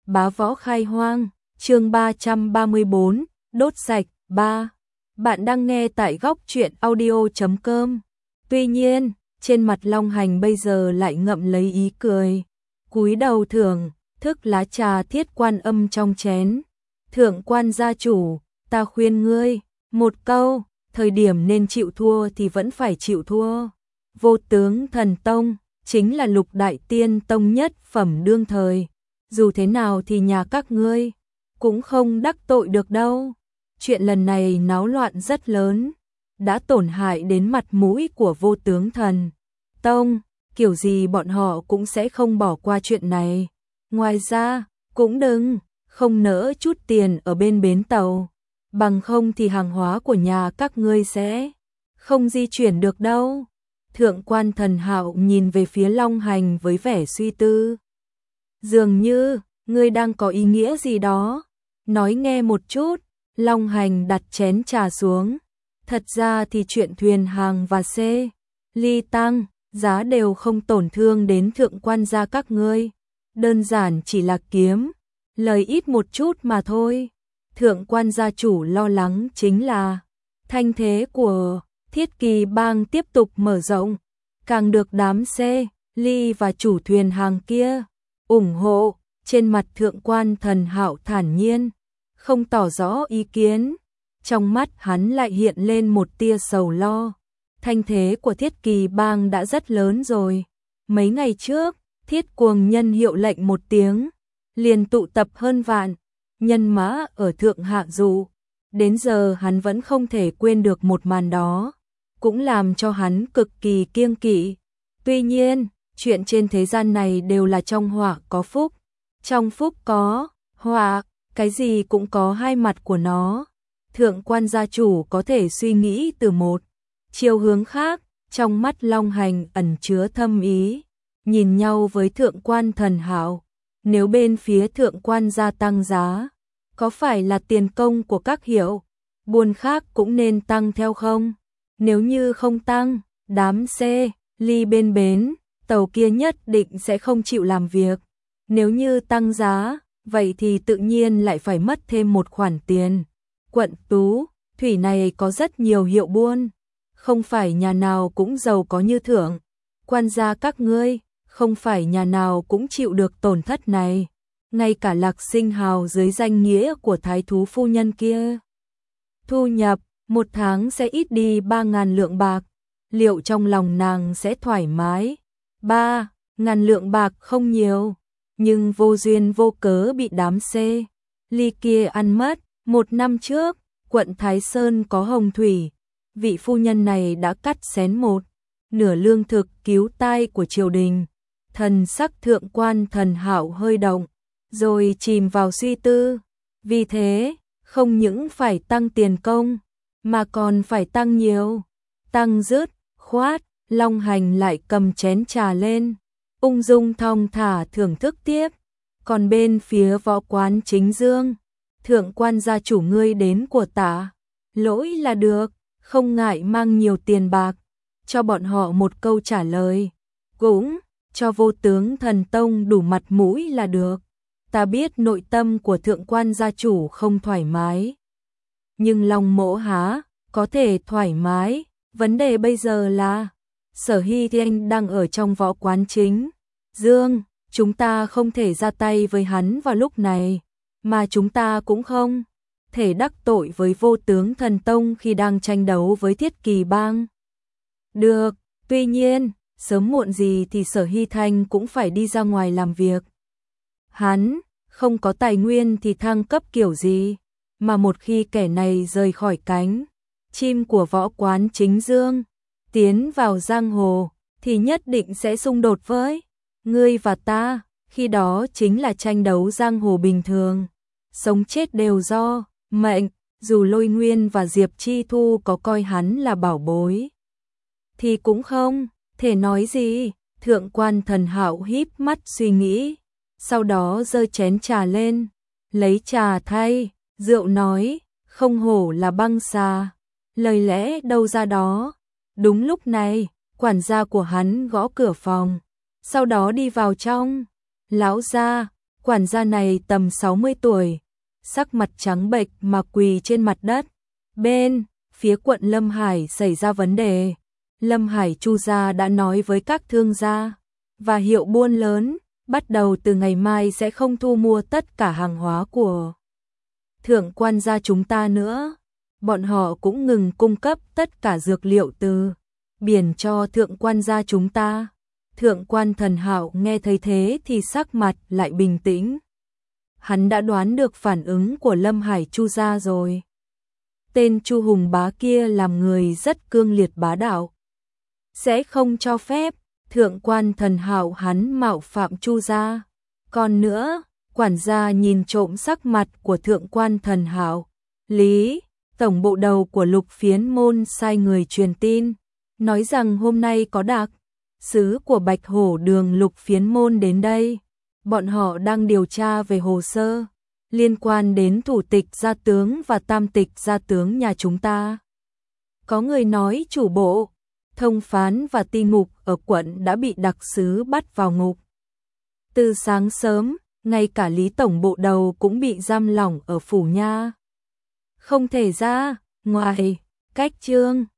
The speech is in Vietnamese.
bá võ khai hoang, chương 334, đốt sạch, 3. Bạn đang nghe tại góc truyện audio.com. Tuy nhiên, trên mặt Long Hành bây giờ lại ngậm lấy ý cười. Cúi đầu thưởng thức lá trà thiết quan âm trong chén. Thượng quan gia chủ, ta khuyên ngươi, một câu, thời điểm nên chịu thua thì vẫn phải chịu thua. Vô tướng thần tông, chính là lục đại tiên tông nhất phẩm đương thời. Dù thế nào thì nhà các ngươi cũng không đắc tội được đâu. Chuyện lần này náo loạn rất lớn, đã tổn hại đến mặt mũi của vô tướng thần tông, kiểu gì bọn họ cũng sẽ không bỏ qua chuyện này. Ngoài ra, cũng không nỡ chút tiền ở bên bến tàu, bằng không thì hàng hóa của nhà các ngươi sẽ không di chuyển được đâu. Thượng quan Thần Hạo nhìn về phía Long Hành với vẻ suy tư. Dường như, ngươi đang có ý nghĩa gì đó, nói nghe một chút. Long Hành đặt chén trà xuống. Thật ra thì chuyện thuyền hàng và ly tăng, giá đều không tổn thương đến thượng quan gia các ngươi. Đơn giản chỉ là kiếm lời ít một chút mà thôi. Thượng quan gia chủ lo lắng chính là thanh thế của Thiết Kỳ Bang tiếp tục mở rộng, càng được đám ly và chủ thuyền hàng kia ủng hộ. Trên mặt thượng quan Thần Hạo thản nhiên, không tỏ rõ ý kiến. Trong mắt hắn lại hiện lên một tia sầu lo. Thanh thế của Thiết Kỳ Bang đã rất lớn rồi. Mấy ngày trước, Thiết Cuồng Nhân hiệu lệnh một tiếng, liền tụ tập hơn vạn nhân mã ở Thượng Hạ Dụ. Đến giờ hắn vẫn không thể quên được một màn đó, cũng làm cho hắn cực kỳ kiêng kỵ. Tuy nhiên, chuyện trên thế gian này đều là trong họa có phúc, trong phúc có họa, cái gì cũng có hai mặt của nó. Thượng quan gia chủ có thể suy nghĩ từ một chiều hướng khác. Trong mắt Long Hành ẩn chứa thâm ý, nhìn nhau với thượng quan Thần Hạo. Nếu bên phía thượng quan gia tăng giá, có phải là tiền công của các hiệu buôn khác cũng nên tăng theo không? Nếu như không tăng, đám ly bên bến tàu kia nhất định sẽ không chịu làm việc. Nếu như tăng giá, vậy thì tự nhiên lại phải mất thêm một khoản tiền. Quận Tú, thủy này có rất nhiều hiệu buôn, không phải nhà nào cũng giàu có như thượng quan gia các ngươi, không phải nhà nào cũng chịu được tổn thất này. Ngay cả Lạc Sinh Hào dưới danh nghĩa của thái thú phu nhân kia, thu nhập một tháng sẽ ít đi 3.000 lượng bạc. Liệu trong lòng nàng sẽ thoải mái? 3.000 lượng bạc không nhiều, nhưng vô duyên vô cớ bị đám ly kia ăn mất. Một năm trước, quận Thái Sơn có hồng thủy, vị phu nhân này đã cắt xén một nửa lương thực cứu tai của triều đình. Thần sắc thượng quan Thần Hạo hơi động, rồi chìm vào suy tư. Vì thế, không những phải tăng tiền công, mà còn phải tăng nhiều. Tăng dứt khoát, Long Hành lại cầm chén trà lên, ung dung thong thả thưởng thức tiếp. Còn bên phía võ quán Chính Dương, thượng quan gia chủ ngươi đến của tạ lỗi là được, không ngại mang nhiều tiền bạc, cho bọn họ một câu trả lời, cũng cho vô tướng thần tông đủ mặt mũi là được. Ta biết nội tâm của thượng quan gia chủ không thoải mái, nhưng lòng mỗ há có thể thoải mái. Vấn đề bây giờ là Sở Hy Thiên đang ở trong võ quán Chính Dương, chúng ta không thể ra tay với hắn vào lúc này, mà chúng ta cũng không thể đắc tội với vô tướng thần tông khi đang tranh đấu với Thiết Kỳ Bang. Được, tuy nhiên, sớm muộn gì thì Sở Hy Thanh cũng phải đi ra ngoài làm việc. Hắn không có tài nguyên thì thăng cấp kiểu gì, mà một khi kẻ này rời khỏi cánh chim của võ quán Chính Dương, tiến vào giang hồ, thì nhất định sẽ xung đột với ngươi và ta. Khi đó chính là tranh đấu giang hồ bình thường, sống chết đều do mệnh. Dù Lôi Nguyên và Diệp Chi Thu có coi hắn là bảo bối, thì cũng không thể nói gì. Thượng quan Thần Hạo híp mắt suy nghĩ, sau đó giơ chén trà lên, lấy trà thay rượu nói, không hổ là băng xà, lời lẽ đâu ra đó. Đúng lúc này, quản gia của hắn gõ cửa phòng, sau đó đi vào trong. Lão gia, Quản gia này tầm 60 tuổi, sắc mặt trắng bệch mà quỳ trên mặt đất. Bên phía quận Lâm Hải xảy ra vấn đề. Lâm Hải Chu gia đã nói với các thương gia và hiệu buôn lớn, bắt đầu từ ngày mai sẽ không thu mua tất cả hàng hóa của Thượng Quan gia chúng ta nữa. Bọn họ cũng ngừng cung cấp tất cả dược liệu từ biển cho Thượng Quan gia chúng ta. Thượng Quan Thần Hạo nghe thấy thế thì sắc mặt lại bình tĩnh. Hắn đã đoán được phản ứng của Lâm Hải Chu gia rồi. Tên Chu Hùng Bá kia làm người rất cương liệt bá đạo, sẽ không cho phép Thượng Quan Thần Hạo hắn mạo phạm Chu gia. Còn nữa, quản gia nhìn trộm sắc mặt của Thượng Quan Thần Hạo. Lý, tổng bộ đầu của Lục Phiến môn sai người truyền tin, nói rằng hôm nay có đặc sứ của Bạch Hổ Đường Lục Phiến môn đến đây. Bọn họ đang điều tra về hồ sơ liên quan đến thủ tịch gia tướng và tam tịch gia tướng nhà chúng ta. Có người nói chủ bộ, thông phán và ti ngục ở quận đã bị đặc sứ bắt vào ngục. Từ sáng sớm, ngay cả Lý tổng bộ đầu cũng bị giam lỏng ở phủ nha. Không thể ra ngoài. Cách chương